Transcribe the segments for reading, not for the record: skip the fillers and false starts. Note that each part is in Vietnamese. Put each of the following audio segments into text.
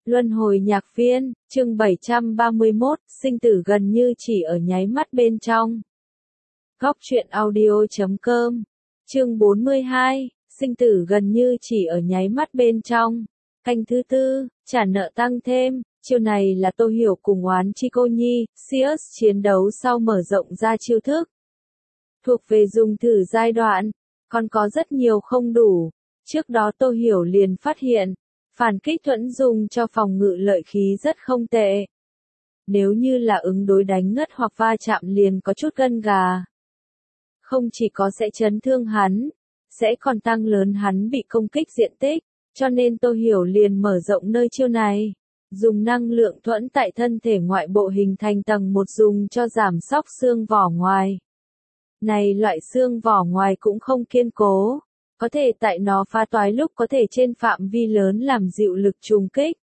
Luân hồi nhạc viên, chương 731, sinh tử gần như chỉ ở nháy mắt bên trong. Góc truyện audio.com, chương 42, sinh tử gần như chỉ ở nháy mắt bên trong. Canh thứ tư, trả nợ tăng thêm, chiêu này là Tô Hiểu cùng Oán Chi Cô Nhi, Sirius chiến đấu sau mở rộng ra chiêu thức. Thuộc về dùng thử giai đoạn, còn có rất nhiều không đủ. Trước đó Tô Hiểu liền phát hiện, phản kích thuẫn dùng cho phòng ngự lợi khí rất không tệ. Nếu như là ứng đối đánh ngất hoặc va chạm liền có chút gân gà. Không chỉ có sẽ chấn thương hắn, sẽ còn tăng lớn hắn bị công kích diện tích, cho nên Tô Hiểu liền mở rộng nơi chiêu này. Dùng năng lượng thuẫn tại thân thể ngoại bộ hình thành tầng một dùng cho giảm xóc xương vỏ ngoài. Này loại xương vỏ ngoài cũng không kiên cố. Có thể tại nó phá toái lúc có thể trên phạm vi lớn làm dịu lực trùng kích.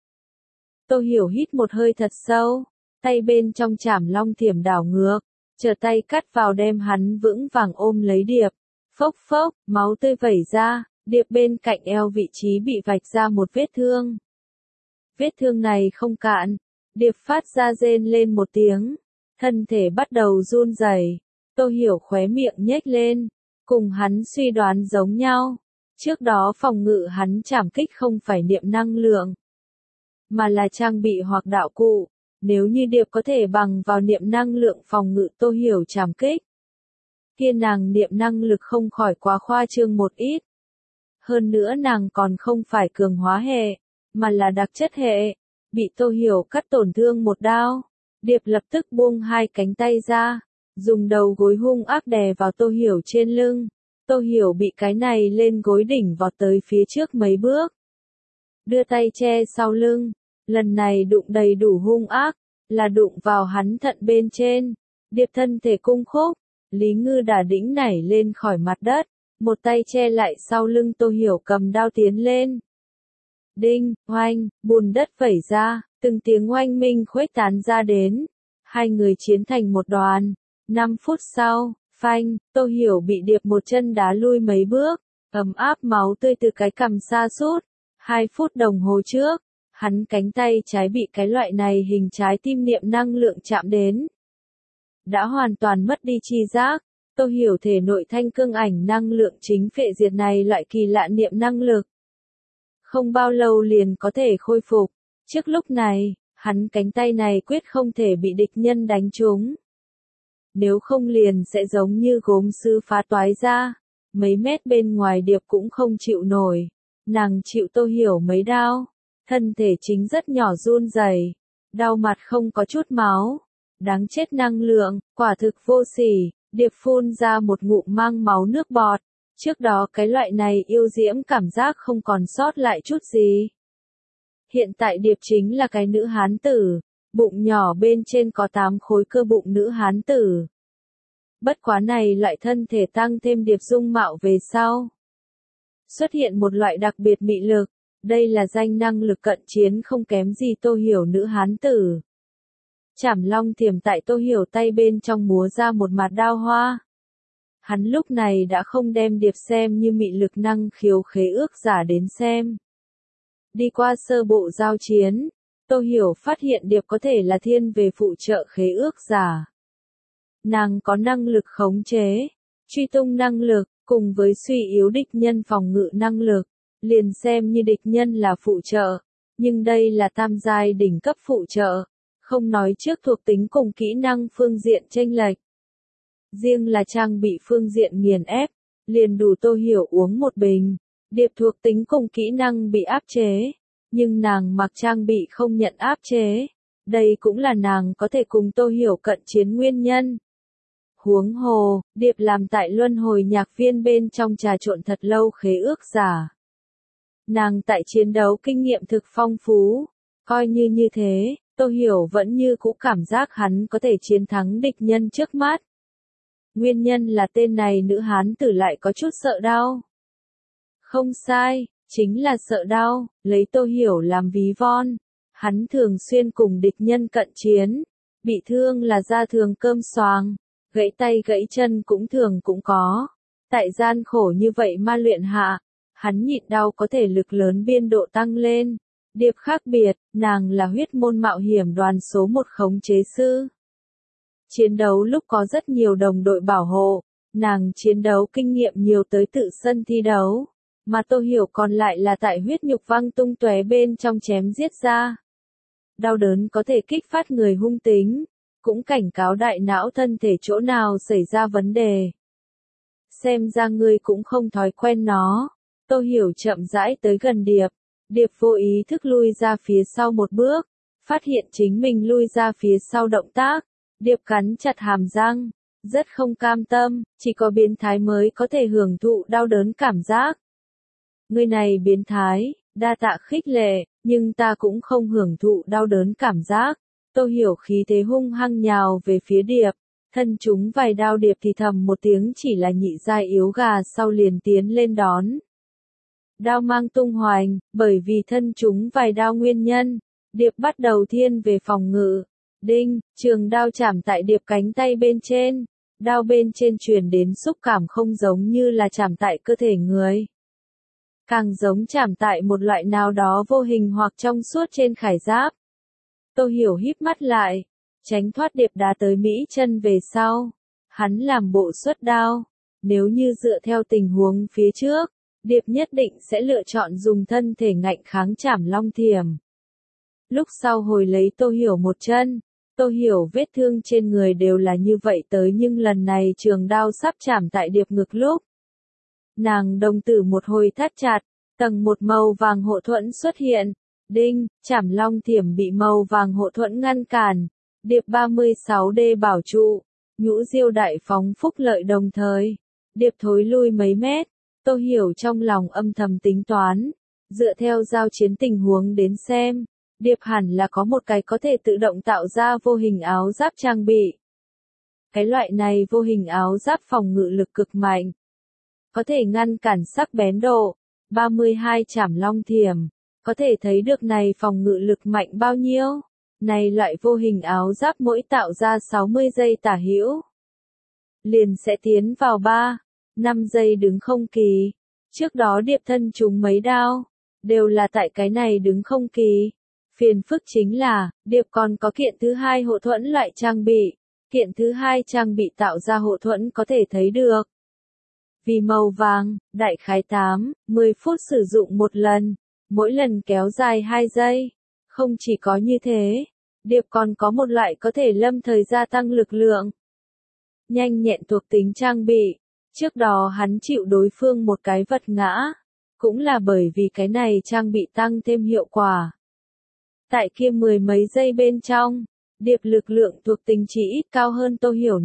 Tô Hiểu hít một hơi thật sâu, tay bên trong chảm long thiểm đảo ngược, trở tay cắt vào đem hắn vững vàng ôm lấy Điệp. Phốc phốc, máu tươi vẩy ra, Điệp bên cạnh eo vị trí bị vạch ra một vết thương. Vết thương này không cạn, Điệp phát ra rên lên một tiếng, thân thể bắt đầu run rẩy. Tô Hiểu khóe miệng nhếch lên. Cùng hắn suy đoán giống nhau. Trước đó phòng ngự hắn trảm kích không phải niệm năng lượng, mà là trang bị hoặc đạo cụ. Nếu như Điệp có thể bằng vào niệm năng lượng phòng ngự Tô Hiểu trảm kích, kia nàng niệm năng lực không khỏi quá khoa trương một ít. Hơn nữa nàng còn không phải cường hóa hệ, mà là đặc chất hệ. Bị Tô Hiểu cắt tổn thương một đao, Điệp lập tức buông hai cánh tay ra. Dùng đầu gối hung ác đè vào Tô Hiểu trên lưng. Tô Hiểu bị cái này lên gối đỉnh vọt tới phía trước mấy bước. Đưa tay che sau lưng. Lần này đụng đầy đủ hung ác, là đụng vào hắn thận bên trên. Điệp thân thể cung khúc. Lý Ngư đả đĩnh nảy lên khỏi mặt đất. Một tay che lại sau lưng Tô Hiểu cầm đao tiến lên. Đinh, oanh, bùn đất vẩy ra, từng tiếng oanh minh khuếch tán ra đến. Hai người chiến thành một đoàn. 5 phút sau, phanh, Tô Hiểu bị Điệp một chân đá lui mấy bước, ấm áp máu tươi từ cái cằm sa sút. 2 phút đồng hồ trước, hắn cánh tay trái bị cái loại này hình trái tim niệm năng lượng chạm đến. Đã hoàn toàn mất đi tri giác, Tô Hiểu thể nội thanh cương ảnh năng lượng chính phệ diệt này loại kỳ lạ niệm năng lực. Không bao lâu liền có thể khôi phục, trước lúc này, hắn cánh tay này quyết không thể bị địch nhân đánh trúng. Nếu không liền sẽ giống như gốm sứ phá toái ra, mấy mét bên ngoài Điệp cũng không chịu nổi. Nàng chịu Tô Hiểu mấy đao, thân thể chính rất nhỏ run rẩy, đau mặt không có chút máu. Đáng chết năng lượng, quả thực vô sỉ. Điệp phun ra một ngụm mang máu nước bọt. Trước đó cái loại này yêu diễm cảm giác không còn sót lại chút gì. Hiện tại Điệp chính là cái nữ hán tử. Bụng nhỏ bên trên có 8 khối cơ bụng nữ hán tử. Bất quá này loại thân thể tăng thêm Điệp dung mạo về sau. Xuất hiện một loại đặc biệt mị lực, đây là danh năng lực cận chiến không kém gì Tô Hiểu nữ hán tử. Chảm long thiểm tại Tô Hiểu tay bên trong múa ra một mặt đao hoa. Hắn lúc này đã không đem Điệp xem như mị lực năng khiếu khế ước giả đến xem. Đi qua sơ bộ giao chiến, Tô Hiểu phát hiện Điệp có thể là thiên về phụ trợ khế ước giả. Nàng có năng lực khống chế, truy tung năng lực, cùng với suy yếu địch nhân phòng ngự năng lực, liền xem như địch nhân là phụ trợ, nhưng đây là tam giai đỉnh cấp phụ trợ, không nói trước thuộc tính cùng kỹ năng phương diện chênh lệch. Riêng là trang bị phương diện nghiền ép, liền đủ Tô Hiểu uống một bình. Điệp thuộc tính cùng kỹ năng bị áp chế, nhưng nàng mặc trang bị không nhận áp chế. Đây cũng là nàng có thể cùng Tô Hiểu cận chiến nguyên nhân. Huống hồ, Điệp làm tại luân hồi nhạc viên bên trong trà trộn thật lâu khế ước giả. Nàng tại chiến đấu kinh nghiệm thực phong phú, coi như thế, Tô Hiểu vẫn như cũ cảm giác hắn có thể chiến thắng địch nhân trước mắt. Nguyên nhân là tên này nữ hán tử lại có chút sợ đau. Không sai, chính là sợ đau, lấy Tô Hiểu làm ví von. Hắn thường xuyên cùng địch nhân cận chiến, bị thương là da thường cơm xoàng, gãy tay gãy chân cũng thường cũng có. Tại gian khổ như vậy ma luyện hạ, hắn nhịn đau có thể lực lớn biên độ tăng lên. Điệp khác biệt, nàng là huyết môn mạo hiểm đoàn số 1 khống chế sư. Chiến đấu lúc có rất nhiều đồng đội bảo hộ, nàng chiến đấu kinh nghiệm nhiều tới tự sân thi đấu, mà Tô Hiểu còn lại là tại huyết nhục văng tung tóe bên trong chém giết ra. Đau đớn có thể kích phát người hung tính, cũng cảnh cáo đại não thân thể chỗ nào xảy ra vấn đề. Xem ra ngươi cũng không thói quen nó. Tô Hiểu chậm rãi tới gần Điệp. Điệp vô ý thức lui ra phía sau một bước, phát hiện chính mình lui ra phía sau động tác. Điệp cắn chặt hàm răng, rất không cam tâm, chỉ có biến thái mới có thể hưởng thụ đau đớn cảm giác. Ngươi này biến thái, đa tạ khích lệ, nhưng ta cũng không hưởng thụ đau đớn cảm giác. Tô Hiểu khí thế hung hăng nhào về phía Điệp, thân chúng vài đao. Điệp thì thầm một tiếng, chỉ là nhị giai yếu gà sau liền tiến lên đón. Đao mang tung hoành, bởi vì thân chúng vài đao nguyên nhân, Điệp bắt đầu thiên về phòng ngự. Đinh, trường đao chạm tại Điệp cánh tay bên trên, đao bên trên truyền đến xúc cảm không giống như là chạm tại cơ thể người, càng giống chạm tại một loại nào đó vô hình hoặc trong suốt trên khải giáp. Tô Hiểu híp mắt lại, tránh thoát Điệp đá tới Mỹ chân về sau. Hắn làm bộ xuất đao, nếu như dựa theo tình huống phía trước, Điệp nhất định sẽ lựa chọn dùng thân thể ngạnh kháng chảm long thiểm. Lúc sau hồi lấy Tô Hiểu một chân, Tô Hiểu vết thương trên người đều là như vậy tới, nhưng lần này trường đao sắp chạm tại Điệp ngực lúc. Nàng đồng tử một hồi thắt chặt, tầng một màu vàng hộ thuẫn xuất hiện. Đinh, chảm long thiểm bị màu vàng hộ thuẫn ngăn cản. Điệp 36D bảo trụ, nhũ diêu đại phóng phúc lợi đồng thời. Điệp thối lui mấy mét. Tô Hiểu trong lòng âm thầm tính toán, dựa theo giao chiến tình huống đến xem, Điệp hẳn là có một cái có thể tự động tạo ra vô hình áo giáp trang bị. Cái loại này vô hình áo giáp phòng ngự lực cực mạnh, có thể ngăn cản sắc bén độ. 32 chảm long thiểm, có thể thấy được này phòng ngự lực mạnh bao nhiêu. Này loại vô hình áo giáp mỗi tạo ra 60 giây tả hữu, liền sẽ tiến vào 5 giây đứng không kỳ. Trước đó Điệp thân chúng mấy đao, đều là tại cái này đứng không kỳ. Phiền phức chính là, Điệp còn có kiện thứ hai hộ thuẫn loại trang bị. Kiện thứ hai trang bị tạo ra hộ thuẫn có thể thấy được. Vì màu vàng, đại khái 10 phút sử dụng một lần, mỗi lần kéo dài 2 giây. Không chỉ có như thế, Điệp còn có một loại có thể lâm thời gia tăng lực lượng. Nhanh nhẹn thuộc tính trang bị. Trước đó hắn chịu đối phương một cái vật ngã, cũng là bởi vì cái này trang bị tăng thêm hiệu quả. Tại kia 10 mấy giây bên trong, Điệp lực lượng thuộc tính chỉ ít cao hơn Tô Hiểu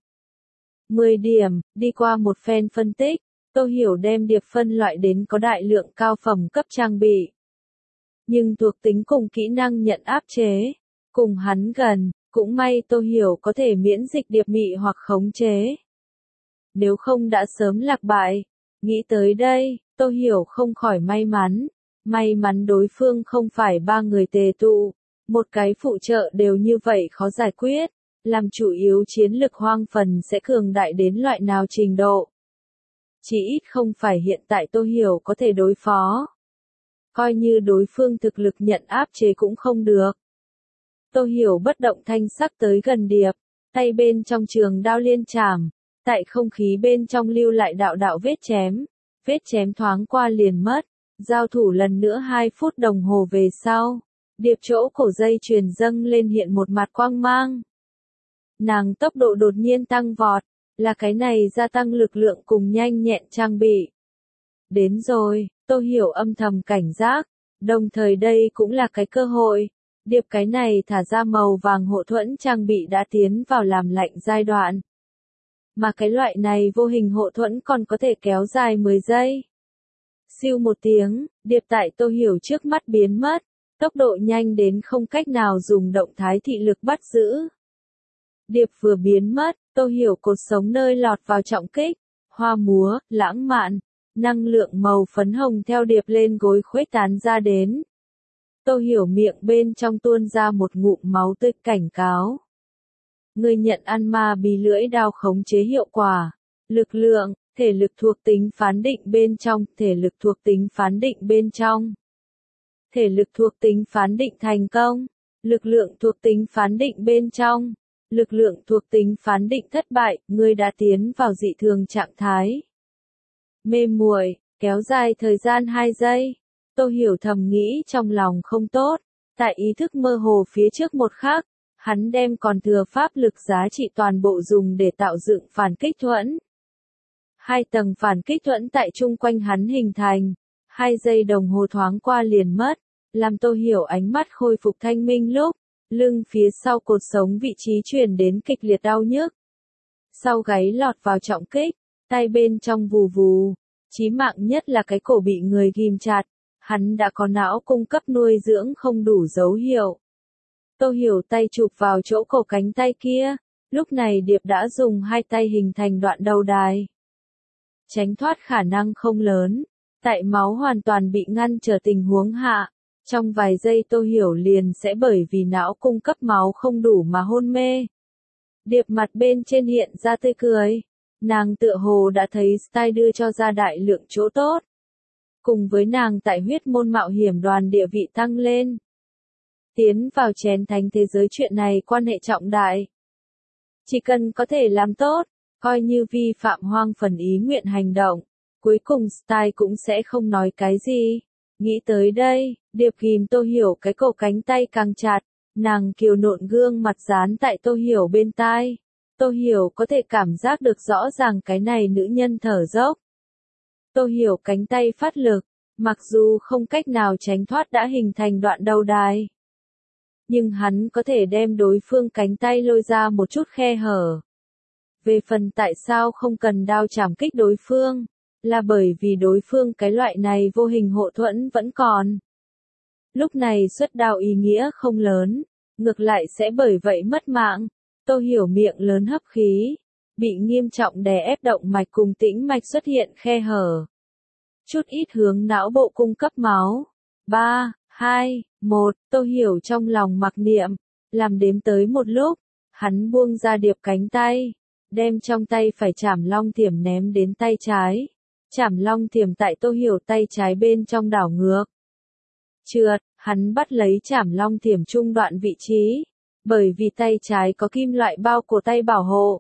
10 điểm. Đi qua một phen phân tích, Tô Hiểu đem Điệp phân loại đến có đại lượng cao phẩm cấp trang bị. Nhưng thuộc tính cùng kỹ năng nhận áp chế, cùng hắn gần, cũng may Tô Hiểu có thể miễn dịch Điệp mị hoặc khống chế. Nếu không đã sớm lạc bại. Nghĩ tới đây, Tô Hiểu không khỏi may mắn đối phương không phải 3 người tề tụ, một cái phụ trợ đều như vậy khó giải quyết, làm chủ yếu chiến lực hoang phần sẽ cường đại đến loại nào trình độ. Chỉ ít không phải hiện tại Tô Hiểu có thể đối phó. Coi như đối phương thực lực nhận áp chế cũng không được. Tô Hiểu bất động thanh sắc tới gần Điệp, tay bên trong trường đao liên chảm. Tại không khí bên trong lưu lại đạo đạo vết chém thoáng qua liền mất, giao thủ lần nữa 2 phút đồng hồ về sau, Điệp chỗ cổ dây chuyền dâng lên hiện một mặt quang mang. Nàng tốc độ đột nhiên tăng vọt, là cái này gia tăng lực lượng cùng nhanh nhẹn trang bị. Đến rồi, Tô Hiểu âm thầm cảnh giác, đồng thời đây cũng là cái cơ hội. Điệp cái này thả ra màu vàng hộ thuẫn trang bị đã tiến vào làm lạnh giai đoạn. Mà cái loại này vô hình hộ thuẫn còn có thể kéo dài 10 giây. Siêu một tiếng, Điệp tại Tô Hiểu trước mắt biến mất, tốc độ nhanh đến không cách nào dùng động thái thị lực bắt giữ. Điệp vừa biến mất, Tô Hiểu cột sống nơi lọt vào trọng kích, hoa múa, lãng mạn, năng lượng màu phấn hồng theo Điệp lên gối khuếch tán ra đến. Tô Hiểu miệng bên trong tuôn ra một ngụm máu tươi cảnh cáo. Người nhận ăn ma bí lưỡi đao khống chế hiệu quả. Lực lượng, thể lực thuộc tính phán định bên trong, thể lực thuộc tính phán định bên trong. Thể lực thuộc tính phán định thành công. Lực lượng thuộc tính phán định bên trong. Lực lượng thuộc tính phán định thất bại, ngươi đã tiến vào dị thường trạng thái. Mê muội, kéo dài thời gian 2 giây. Tô Hiểu thầm nghĩ trong lòng không tốt. Tại ý thức mơ hồ phía trước một khắc, hắn đem còn thừa pháp lực giá trị toàn bộ dùng để tạo dựng phản kích thuẫn. 2 tầng phản kích thuẫn tại chung quanh hắn hình thành. 2 giây đồng hồ thoáng qua liền mất, làm Tô Hiểu ánh mắt khôi phục thanh minh lúc, lưng phía sau cột sống vị trí truyền đến kịch liệt đau nhức. Sau gáy lọt vào trọng kích, tay bên trong vù vù, chí mạng nhất là cái cổ bị người ghim chặt, hắn đã có não cung cấp nuôi dưỡng không đủ dấu hiệu. Tô Hiểu tay chụp vào chỗ cổ cánh tay kia, lúc này Điệp đã dùng 2 tay hình thành đoạn đầu đài. Tránh thoát khả năng không lớn, tại máu hoàn toàn bị ngăn trở tình huống hạ, trong vài giây Tô Hiểu liền sẽ bởi vì não cung cấp máu không đủ mà hôn mê. Điệp mặt bên trên hiện ra tươi cười, nàng tựa hồ đã thấy Style đưa cho ra đại lượng chỗ tốt. Cùng với nàng tại huyết môn mạo hiểm đoàn địa vị tăng lên. Tiến vào chén thánh thế giới chuyện này quan hệ trọng đại. Chỉ cần có thể làm tốt, coi như vi phạm hoang phần ý nguyện hành động, cuối cùng Style cũng sẽ không nói cái gì. Nghĩ tới đây, Điệp ghim Tô Hiểu cái cổ cánh tay càng chặt, nàng kiều nộn gương mặt dán tại Tô Hiểu bên tai. Tô Hiểu có thể cảm giác được rõ ràng cái này nữ nhân thở dốc. Tô Hiểu cánh tay phát lực, mặc dù không cách nào tránh thoát đã hình thành đoạn đầu đài. Nhưng hắn có thể đem đối phương cánh tay lôi ra một chút khe hở. Về phần tại sao không cần đao chảm kích đối phương, là bởi vì đối phương cái loại này vô hình hộ thuẫn vẫn còn. Lúc này xuất đao ý nghĩa không lớn, ngược lại sẽ bởi vậy mất mạng. Tô Hiểu miệng lớn hấp khí, bị nghiêm trọng đè ép động mạch cùng tĩnh mạch xuất hiện khe hở. Chút ít hướng não bộ cung cấp máu. 3, 2, 1, Tô Hiểu trong lòng mặc niệm, làm đếm tới một lúc, hắn buông ra Điệp cánh tay, đem trong tay phải chảm long thiểm ném đến tay trái. Chảm long thiểm tại Tô Hiểu tay trái bên trong đảo ngược. Trượt, hắn bắt lấy chảm long thiểm trung đoạn vị trí, bởi vì tay trái có kim loại bao cổ tay bảo hộ.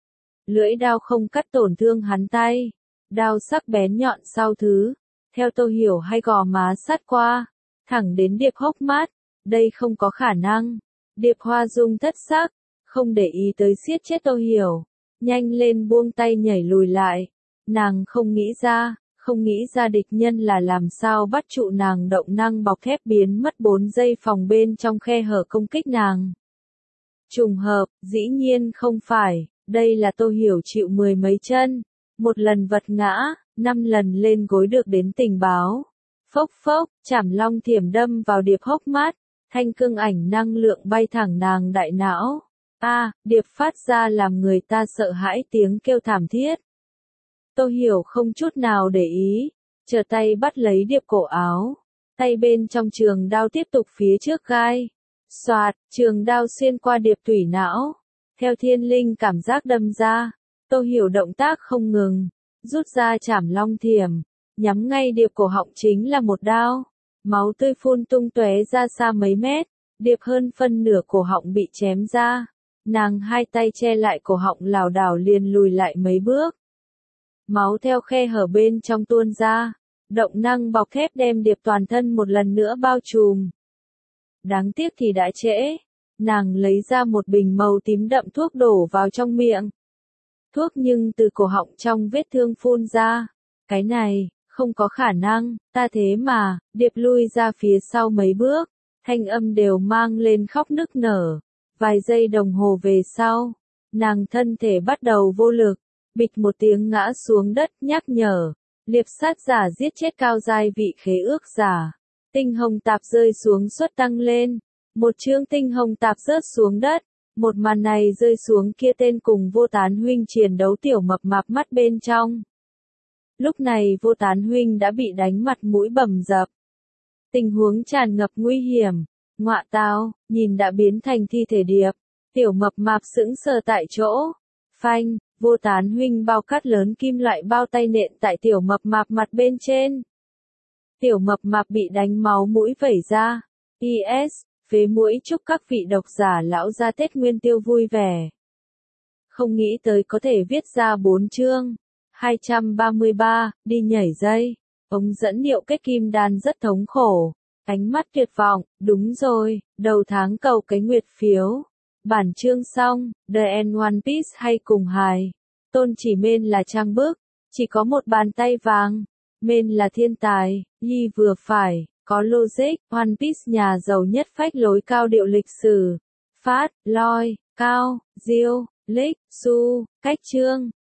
Lưỡi đao không cắt tổn thương hắn tay, đao sắc bén nhọn sau thứ, theo Tô Hiểu hay gò má sát qua, thẳng đến Điệp hốc mắt, đây không có khả năng. Điệp hoa dung thất sắc, không để ý tới siết chết Tô Hiểu, nhanh lên buông tay nhảy lùi lại. Nàng không nghĩ ra địch nhân là làm sao bắt trụ nàng động năng bọc thép biến mất 4 giây phòng bên trong khe hở công kích nàng. Trùng hợp, dĩ nhiên không phải, đây là Tô Hiểu chịu 10 mấy chân, 1 lần vật ngã, 5 lần lên gối được đến tình báo. Phốc phốc, chảm long thiểm đâm vào Điệp hốc mắt, thanh cương ảnh năng lượng bay thẳng nàng đại não. Điệp phát ra làm người ta sợ hãi tiếng kêu thảm thiết. Tô Hiểu không chút nào để ý, trở tay bắt lấy Điệp cổ áo, tay bên trong trường đao tiếp tục phía trước gai. Xoạt, trường đao xuyên qua Điệp tủy não, theo thiên linh cảm giác đâm ra. Tô Hiểu động tác không ngừng, rút ra chảm long thiểm, nhắm ngay Điệp cổ họng chính là một đao. Máu tươi phun tung tóe ra xa mấy mét, Điệp hơn phân nửa cổ họng bị chém ra. Nàng 2 tay che lại cổ họng lảo đảo liền lùi lại mấy bước. Máu theo khe hở bên trong tuôn ra, động năng bọc thép đem Điệp toàn thân một lần nữa bao trùm. Đáng tiếc thì đã trễ, nàng lấy ra một bình màu tím đậm thuốc đổ vào trong miệng. Thuốc nhưng từ cổ họng trong vết thương phun ra. Cái này, không có khả năng, ta thế mà. Điệp lui ra phía sau mấy bước, thanh âm đều mang lên khóc nức nở. Vài giây đồng hồ về sau, nàng thân thể bắt đầu vô lực, bịch một tiếng ngã xuống đất nhắc nhở. Liệp sát giả giết chết cao giai vị khế ước giả. Tinh hồng tạp rơi xuống suất tăng lên. Một chương tinh hồng tạp rớt xuống đất. Một màn này rơi xuống kia tên cùng Vô Tán huynh chiến đấu tiểu mập mạp mắt bên trong. Lúc này Vô Tán huynh đã bị đánh mặt mũi bầm dập. Tình huống tràn ngập nguy hiểm. Ngọa tao, nhìn đã biến thành thi thể Điệp. Tiểu mập mạp sững sờ tại chỗ. Phanh, Vô Tán huynh bao cát lớn kim loại bao tay nện tại tiểu mập mạp mặt bên trên. Tiểu mập mạp bị đánh máu mũi vẩy ra. PS, phế mũi chúc các vị độc giả lão gia Tết Nguyên Tiêu vui vẻ. Không nghĩ tới có thể viết ra 4 chương. 233, đi nhảy dây. Ống dẫn điệu kết kim đan rất thống khổ. Ánh mắt tuyệt vọng, đúng rồi, đầu tháng cầu cái nguyệt phiếu. Bản chương xong, The End One Piece hay cùng hài. Tôn chỉ Mên là trang bức, chỉ có một bàn tay vàng. Mên là thiên tài, Ly vừa phải, có logic, One Piece nhà giàu nhất phách lối cao điệu lịch sử. Phát, Loi, Cao, Diêu, Lick, Su, cách chương.